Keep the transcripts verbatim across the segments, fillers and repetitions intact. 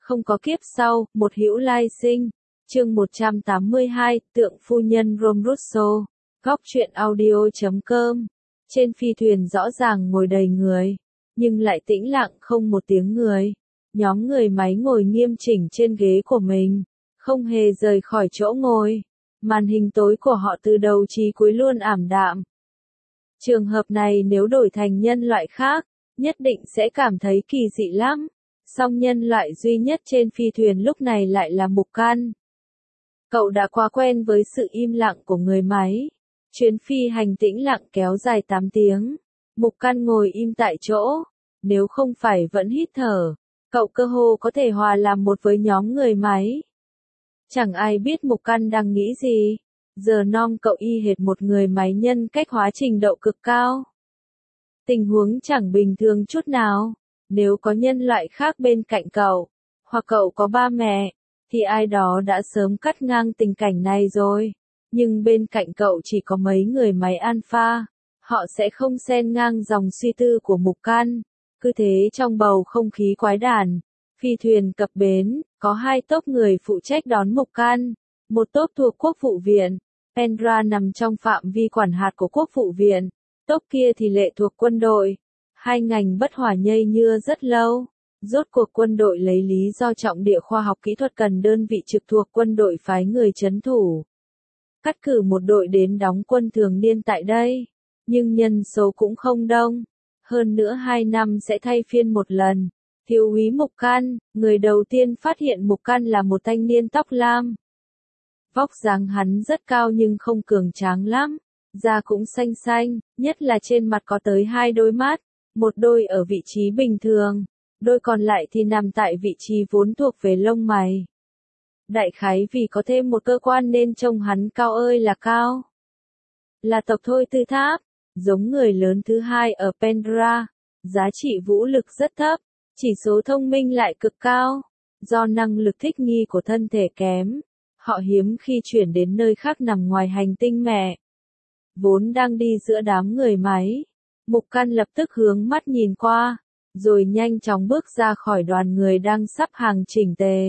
không có kiếp sau, một hữu lai sinh. Chương một trăm tám mươi hai, tượng phu nhân Rome Russo. Góc truyện audio chấm com. Trên phi thuyền rõ ràng ngồi đầy người, nhưng lại tĩnh lặng không một tiếng người. Nhóm người máy ngồi nghiêm chỉnh trên ghế của mình, không hề rời khỏi chỗ ngồi. Màn hình tối của họ từ đầu chí cuối luôn ảm đạm. Trường hợp này nếu đổi thành nhân loại khác, nhất định sẽ cảm thấy kỳ dị lắm. Song nhân loại duy nhất trên phi thuyền lúc này lại là Mục Căn. Cậu đã quá quen với sự im lặng của người máy. Chuyến phi hành tĩnh lặng kéo dài tám tiếng. Mục Căn ngồi im tại chỗ. Nếu không phải vẫn hít thở, cậu cơ hồ có thể hòa làm một với nhóm người máy. Chẳng ai biết Mục Căn đang nghĩ gì. Giờ nom cậu y hệt một người máy nhân cách hóa trình độ cực cao. Tình huống chẳng bình thường chút nào. Nếu có nhân loại khác bên cạnh cậu, hoặc cậu có ba mẹ, thì ai đó đã sớm cắt ngang tình cảnh này rồi. Nhưng bên cạnh cậu chỉ có mấy người máy alpha, họ sẽ không xen ngang dòng suy tư của Mục Căn. Cứ thế trong bầu không khí quái đản, phi thuyền cập bến, có hai tốp người phụ trách đón Mục Căn. Một tốp thuộc Quốc vụ viện, Pendra nằm trong phạm vi quản hạt của Quốc vụ viện, tốp kia thì lệ thuộc quân đội. Hai ngành bất hòa nhây nhưa rất lâu. Rốt cuộc quân đội lấy lý do trọng địa khoa học kỹ thuật cần đơn vị trực thuộc quân đội phái người trấn thủ. Cắt cử một đội đến đóng quân thường niên tại đây. Nhưng nhân số cũng không đông. Hơn nữa hai năm sẽ thay phiên một lần. Thiếu úy Mục Căn, người đầu tiên phát hiện Mục Căn là một thanh niên tóc lam. Vóc dáng hắn rất cao nhưng không cường tráng lắm. Da cũng xanh xanh, nhất là trên mặt có tới hai đôi mắt. Một đôi ở vị trí bình thường, đôi còn lại thì nằm tại vị trí vốn thuộc về lông mày. Đại khái vì có thêm một cơ quan nên trông hắn cao ơi là cao. Là tộc Thôi Tư Tháp, giống người lớn thứ hai ở Pendra, giá trị vũ lực rất thấp, chỉ số thông minh lại cực cao. Do năng lực thích nghi của thân thể kém, họ hiếm khi chuyển đến nơi khác nằm ngoài hành tinh mẹ. Vốn đang đi giữa đám người máy, Mục Căn lập tức hướng mắt nhìn qua, rồi nhanh chóng bước ra khỏi đoàn người đang sắp hàng chỉnh tề.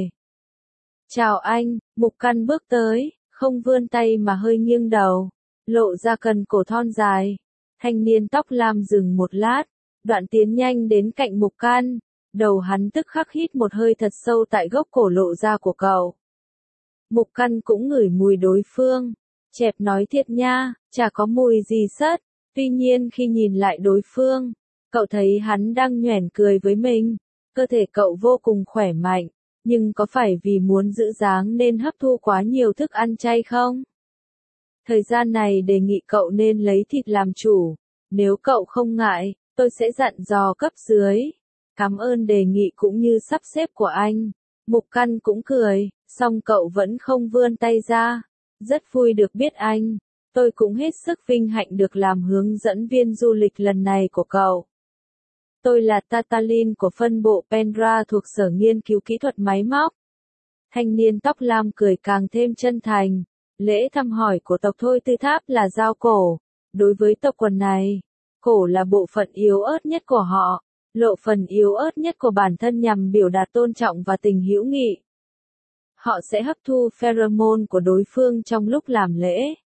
Chào anh, Mục Căn bước tới, không vươn tay mà hơi nghiêng đầu, lộ ra cần cổ thon dài. Thanh niên tóc lam dừng một lát, đoạn tiến nhanh đến cạnh Mục Căn, đầu hắn tức khắc hít một hơi thật sâu tại gốc cổ lộ ra của cậu. Mục Căn cũng ngửi mùi đối phương, chẹp nói thiệt nha, chả có mùi gì sất. Tuy nhiên khi nhìn lại đối phương, cậu thấy hắn đang nhoẻn cười với mình. Cơ thể cậu vô cùng khỏe mạnh, nhưng có phải vì muốn giữ dáng nên hấp thu quá nhiều thức ăn chay không? Thời gian này đề nghị cậu nên lấy thịt làm chủ. Nếu cậu không ngại, tôi sẽ dặn dò cấp dưới. Cảm ơn đề nghị cũng như sắp xếp của anh. Mục Căn cũng cười, song cậu vẫn không vươn tay ra. Rất vui được biết anh. Tôi cũng hết sức vinh hạnh được làm hướng dẫn viên du lịch lần này của cậu. Tôi là Tatalin của phân bộ Pendra thuộc Sở Nghiên cứu Kỹ thuật Máy móc. Thanh niên tóc lam cười càng thêm chân thành. Lễ thăm hỏi của tộc Thôi Tư Tháp là giao cổ. Đối với tộc quần này, cổ là bộ phận yếu ớt nhất của họ. Lộ phần yếu ớt nhất của bản thân nhằm biểu đạt tôn trọng và tình hữu nghị. Họ sẽ hấp thu pheromone của đối phương trong lúc làm lễ.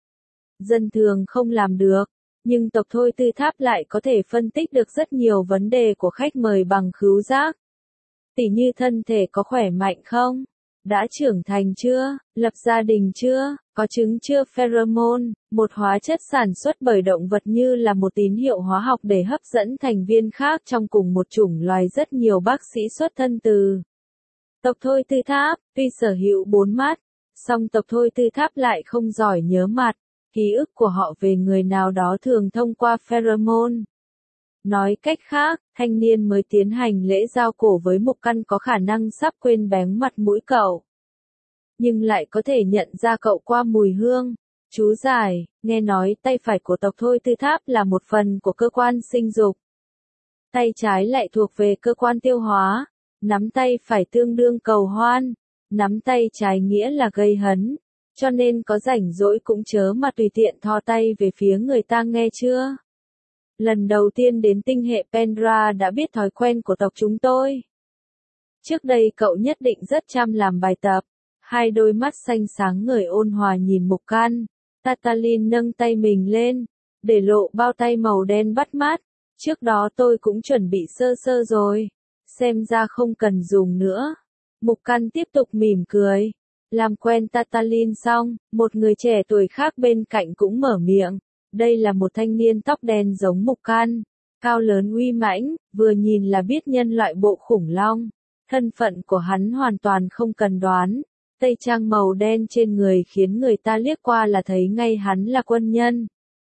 Dân thường không làm được, nhưng tộc Thôi Tư Tháp lại có thể phân tích được rất nhiều vấn đề của khách mời bằng khứu giác. Tỉ như thân thể có khỏe mạnh không? Đã trưởng thành chưa? Lập gia đình chưa? Có trứng chưa? Pheromone, một hóa chất sản xuất bởi động vật như là một tín hiệu hóa học để hấp dẫn thành viên khác trong cùng một chủng loài. Rất nhiều bác sĩ xuất thân từ tộc Thôi Tư Tháp, tuy sở hữu bốn mắt, song tộc Thôi Tư Tháp lại không giỏi nhớ mặt. Ký ức của họ về người nào đó thường thông qua pheromone. Nói cách khác, thanh niên mới tiến hành lễ giao cổ với Mục Căn có khả năng sắp quên bén mặt mũi cậu. Nhưng lại có thể nhận ra cậu qua mùi hương. Chú giải, nghe nói tay phải của tộc Thôi Tư Tháp là một phần của cơ quan sinh dục. Tay trái lại thuộc về cơ quan tiêu hóa. Nắm tay phải tương đương cầu hoan. Nắm tay trái nghĩa là gây hấn. Cho nên có rảnh rỗi cũng chớ mà tùy tiện thò tay về phía người ta nghe chưa? Lần đầu tiên đến tinh hệ Pendra đã biết thói quen của tộc chúng tôi. Trước đây cậu nhất định rất chăm làm bài tập. Hai đôi mắt xanh sáng ngời ôn hòa nhìn Mục Căn. Tatalin nâng tay mình lên, để lộ bao tay màu đen bắt mắt. Trước đó tôi cũng chuẩn bị sơ sơ rồi. Xem ra không cần dùng nữa. Mục Căn tiếp tục mỉm cười. Làm quen Tatalin xong, một người trẻ tuổi khác bên cạnh cũng mở miệng. Đây là một thanh niên tóc đen giống Mục Căn. Cao lớn uy mãnh, vừa nhìn là biết nhân loại bộ khủng long. Thân phận của hắn hoàn toàn không cần đoán. Tây trang màu đen trên người khiến người ta liếc qua là thấy ngay hắn là quân nhân.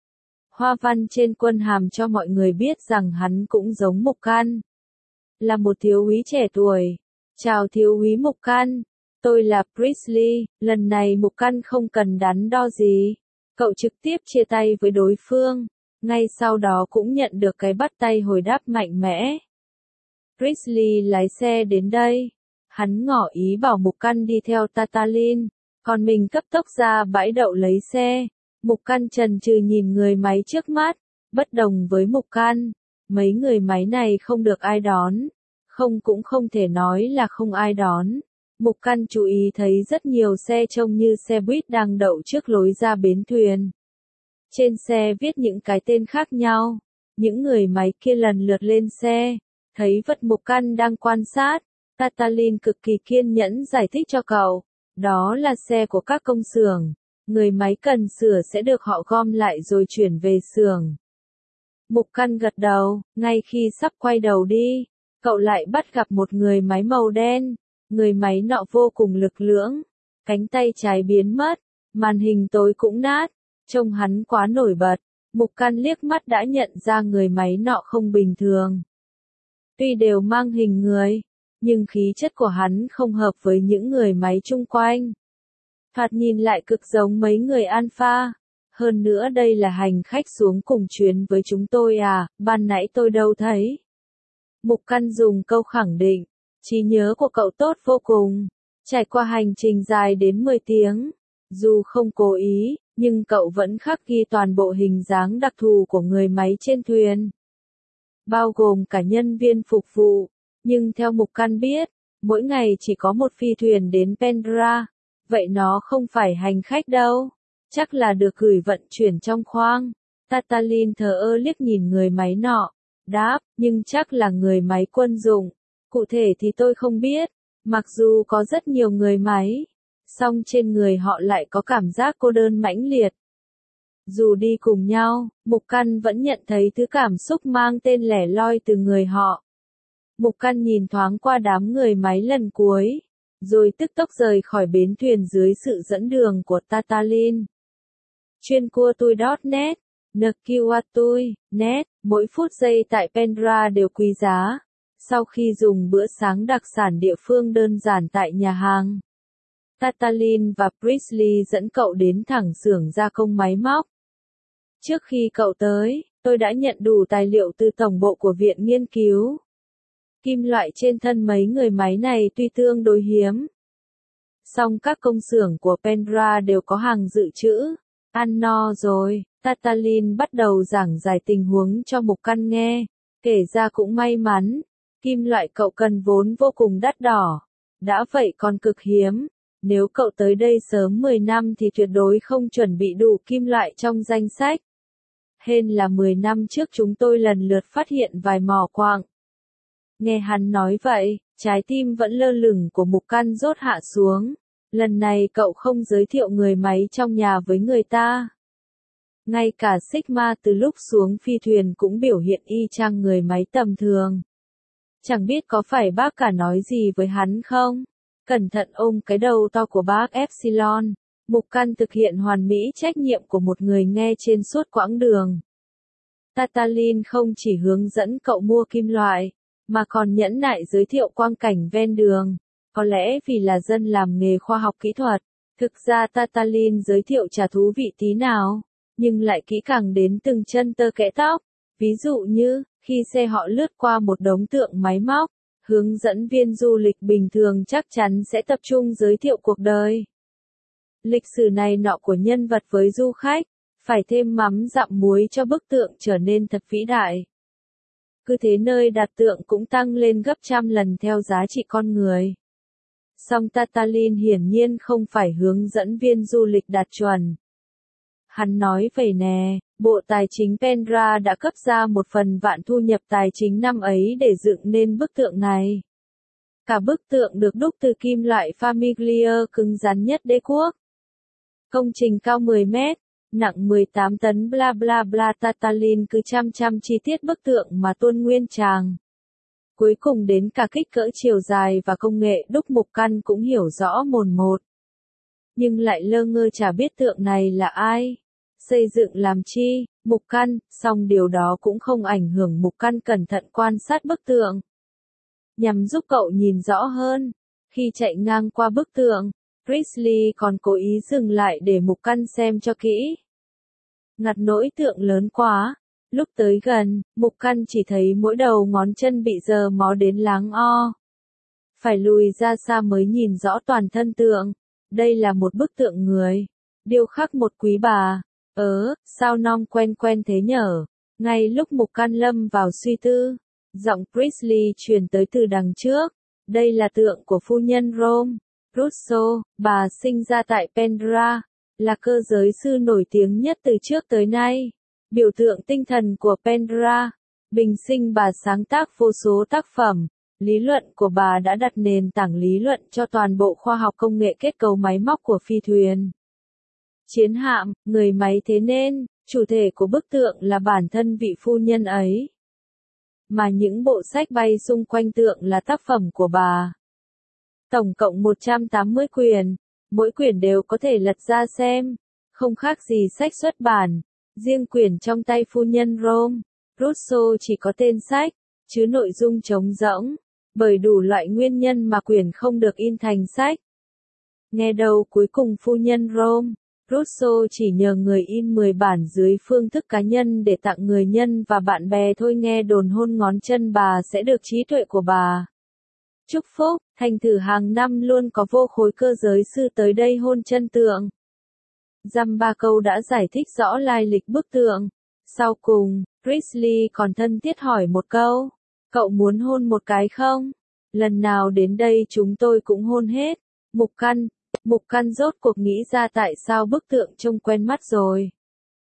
Hoa văn trên quân hàm cho mọi người biết rằng hắn cũng giống Mục Căn. Là một thiếu úy trẻ tuổi. Chào thiếu úy Mục Căn. Tôi là Priestley, lần này Mục Căn không cần đắn đo gì. Cậu trực tiếp chia tay với đối phương. Ngay sau đó cũng nhận được cái bắt tay hồi đáp mạnh mẽ. Priestley lái xe đến đây. Hắn ngỏ ý bảo Mục Căn đi theo Tatalin, còn mình cấp tốc ra bãi đậu lấy xe. Mục Căn chần chừ nhìn người máy trước mắt, bất đồng với Mục Căn, mấy người máy này không được ai đón, không cũng không thể nói là không ai đón. Mục Căn chú ý thấy rất nhiều xe trông như xe buýt đang đậu trước lối ra bến thuyền. Trên xe viết những cái tên khác nhau, những người máy kia lần lượt lên xe, thấy vật Mục Căn đang quan sát. Tatalin cực kỳ kiên nhẫn giải thích cho cậu, đó là xe của các công xưởng, người máy cần sửa sẽ được họ gom lại rồi chuyển về xưởng. Mục Căn gật đầu, ngay khi sắp quay đầu đi, cậu lại bắt gặp một người máy màu đen, người máy nọ vô cùng lực lưỡng, cánh tay trái biến mất, màn hình tối cũng nát, trông hắn quá nổi bật, Mục Căn liếc mắt đã nhận ra người máy nọ không bình thường. Tuy đều mang hình người, nhưng khí chất của hắn không hợp với những người máy chung quanh. Thoạt nhìn lại cực giống mấy người alpha. Hơn nữa đây là hành khách xuống cùng chuyến với chúng tôi à, ban nãy tôi đâu thấy. Mục Căn dùng câu khẳng định, trí nhớ của cậu tốt vô cùng. Trải qua hành trình dài đến mười tiếng, dù không cố ý, nhưng cậu vẫn khắc ghi toàn bộ hình dáng đặc thù của người máy trên thuyền. Bao gồm cả nhân viên phục vụ. Nhưng theo Mục Căn biết, mỗi ngày chỉ có một phi thuyền đến Pendra, vậy nó không phải hành khách đâu, chắc là được gửi vận chuyển trong khoang. Tatalin thờ ơ liếc nhìn người máy nọ, đáp, nhưng chắc là người máy quân dụng, cụ thể thì tôi không biết, mặc dù có rất nhiều người máy, song trên người họ lại có cảm giác cô đơn mãnh liệt. Dù đi cùng nhau, Mục Căn vẫn nhận thấy thứ cảm xúc mang tên lẻ loi từ người họ. Mục Căn nhìn thoáng qua đám người máy lần cuối, rồi tức tốc rời khỏi bến thuyền dưới sự dẫn đường của Tatalin. Chuyên cua tui chấm net, nqatui chấm net, mỗi phút giây tại Pendra đều quý giá. Sau khi dùng bữa sáng đặc sản địa phương đơn giản tại nhà hàng, Tatalin và Priestley dẫn cậu đến thẳng xưởng gia công máy móc. Trước khi cậu tới, tôi đã nhận đủ tài liệu từ tổng bộ của viện nghiên cứu. Kim loại trên thân mấy người máy này tuy tương đối hiếm, song các công xưởng của Pendra đều có hàng dự trữ. Ăn no rồi, Tatalin bắt đầu giảng giải tình huống cho Mục Căn nghe, kể ra cũng may mắn, kim loại cậu cần vốn vô cùng đắt đỏ, đã vậy còn cực hiếm, nếu cậu tới đây sớm mười năm thì tuyệt đối không chuẩn bị đủ kim loại trong danh sách. Hên là mười năm trước chúng tôi lần lượt phát hiện vài mỏ quặng. Nghe hắn nói vậy, trái tim vẫn lơ lửng của Mục Căn rốt hạ xuống. Lần này cậu không giới thiệu người máy trong nhà với người ta. Ngay cả Sigma từ lúc xuống phi thuyền cũng biểu hiện y chang người máy tầm thường. Chẳng biết có phải bác cả nói gì với hắn không? Cẩn thận ôm cái đầu to của bác Epsilon. Mục Căn thực hiện hoàn mỹ trách nhiệm của một người nghe trên suốt quãng đường. Tatalin không chỉ hướng dẫn cậu mua kim loại, mà còn nhẫn nại giới thiệu quang cảnh ven đường. Có lẽ vì là dân làm nghề khoa học kỹ thuật, thực ra Tatalin giới thiệu chả thú vị tí nào, nhưng lại kỹ càng đến từng chân tơ kẽ tóc. Ví dụ như, khi xe họ lướt qua một đống tượng máy móc, hướng dẫn viên du lịch bình thường chắc chắn sẽ tập trung giới thiệu cuộc đời, lịch sử này nọ của nhân vật với du khách, phải thêm mắm dặm muối cho bức tượng trở nên thật vĩ đại. cứ thế nơi đặt tượng cũng tăng lên gấp trăm lần theo giá trị con người. Song Tatalin hiển nhiên không phải hướng dẫn viên du lịch đạt chuẩn. Hắn nói vậy nè, Bộ Tài chính Pendra đã cấp ra một phần vạn thu nhập tài chính năm ấy để dựng nên bức tượng này. Cả bức tượng được đúc từ kim loại Famiglia cứng rắn nhất đế quốc. Công trình cao mười mét, nặng mười tám tấn bla bla bla. Tatalin cứ chăm chăm chi tiết bức tượng mà tuôn nguyên tràng. Cuối cùng đến cả kích cỡ chiều dài và công nghệ đúc mục căn cũng hiểu rõ mồn một. Nhưng lại lơ ngơ chả biết tượng này là ai. Xây dựng làm chi, mục căn, song điều đó cũng không ảnh hưởng mục căn cẩn thận quan sát bức tượng. Nhằm giúp cậu nhìn rõ hơn, khi chạy ngang qua bức tượng, Priestley còn cố ý dừng lại để mục căn xem cho kỹ. Ngặt nỗi tượng lớn quá, lúc tới gần, mục căn chỉ thấy mỗi đầu ngón chân bị dờ mó đến láng o. Phải lùi ra xa mới nhìn rõ toàn thân tượng. Đây là một bức tượng người, điêu khắc một quý bà. Ớ, sao nom quen quen thế nhở? Ngay lúc mục căn lâm vào suy tư, giọng Priestley truyền tới từ đằng trước. Đây là tượng của phu nhân Rome, Rousseau, bà sinh ra tại Pendra, là cơ giới sư nổi tiếng nhất từ trước tới nay. Biểu tượng tinh thần của Pendra, bình sinh bà sáng tác vô số tác phẩm. Lý luận của bà đã đặt nền tảng lý luận cho toàn bộ khoa học công nghệ kết cấu máy móc của phi thuyền, chiến hạm, người máy, thế nên, chủ thể của bức tượng là bản thân vị phu nhân ấy. Mà những bộ sách bay xung quanh tượng là tác phẩm của bà. Tổng cộng một trăm tám mươi quyển, mỗi quyển đều có thể lật ra xem, không khác gì sách xuất bản. Riêng quyển trong tay phu nhân Rome, Rousseau chỉ có tên sách, chứ nội dung trống rỗng, bởi đủ loại nguyên nhân mà quyển không được in thành sách. Nghe đầu cuối cùng phu nhân Rome, Rousseau chỉ nhờ người in mười bản dưới phương thức cá nhân để tặng người nhân và bạn bè thôi. Nghe đồn hôn ngón chân bà sẽ được trí tuệ của bà chúc phúc, thành thử hàng năm luôn có vô khối cơ giới sư tới đây hôn chân tượng. Dăm ba câu đã giải thích rõ lai lịch bức tượng. Sau cùng, Priestley còn thân thiết hỏi một câu, cậu muốn hôn một cái không? Lần nào đến đây chúng tôi cũng hôn hết. Mục căn, mục căn rốt cuộc nghĩ ra tại sao bức tượng trông quen mắt rồi.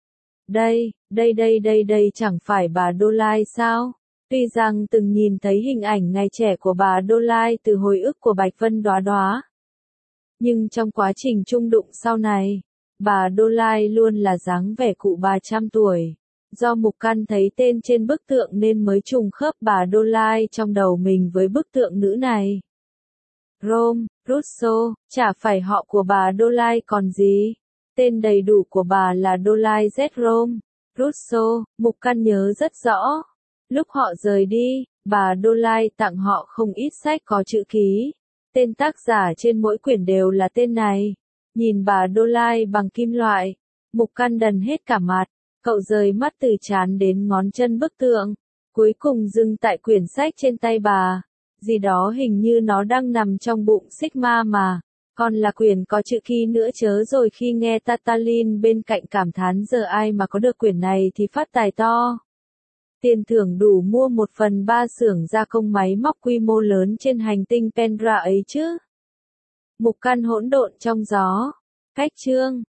Đây, đây đây đây đây chẳng phải bà Đô Lai sao? Tuy rằng từng nhìn thấy hình ảnh ngày trẻ của bà Đô Lai từ hồi ức của Bạch Vân Đóa Đóa. Nhưng trong quá trình chung đụng sau này, bà Đô Lai luôn là dáng vẻ cụ bà trăm tuổi. Do mục căn thấy tên trên bức tượng nên mới trùng khớp bà Đô Lai trong đầu mình với bức tượng nữ này. Rome, Rousseau, chả phải họ của bà Đô Lai còn gì. Tên đầy đủ của bà là Đô Lai Z Rome, Rousseau, mục căn nhớ rất rõ. Lúc họ rời đi, bà Đô Lai tặng họ không ít sách có chữ ký. Tên tác giả trên mỗi quyển đều là tên này. Nhìn bà Đô Lai bằng kim loại, mục căn đần hết cả mặt. Cậu rời mắt từ trán đến ngón chân bức tượng, cuối cùng dừng tại quyển sách trên tay bà. Gì đó hình như nó đang nằm trong bụng Sigma mà. Còn là quyển có chữ ký nữa chớ rồi. Khi nghe Tatalin bên cạnh cảm thán giờ ai mà có được quyển này thì phát tài to. Tiền thưởng đủ mua một phần ba xưởng gia công máy móc quy mô lớn trên hành tinh Pendra ấy chứ. Mục căn hỗn độn trong gió. Cách chương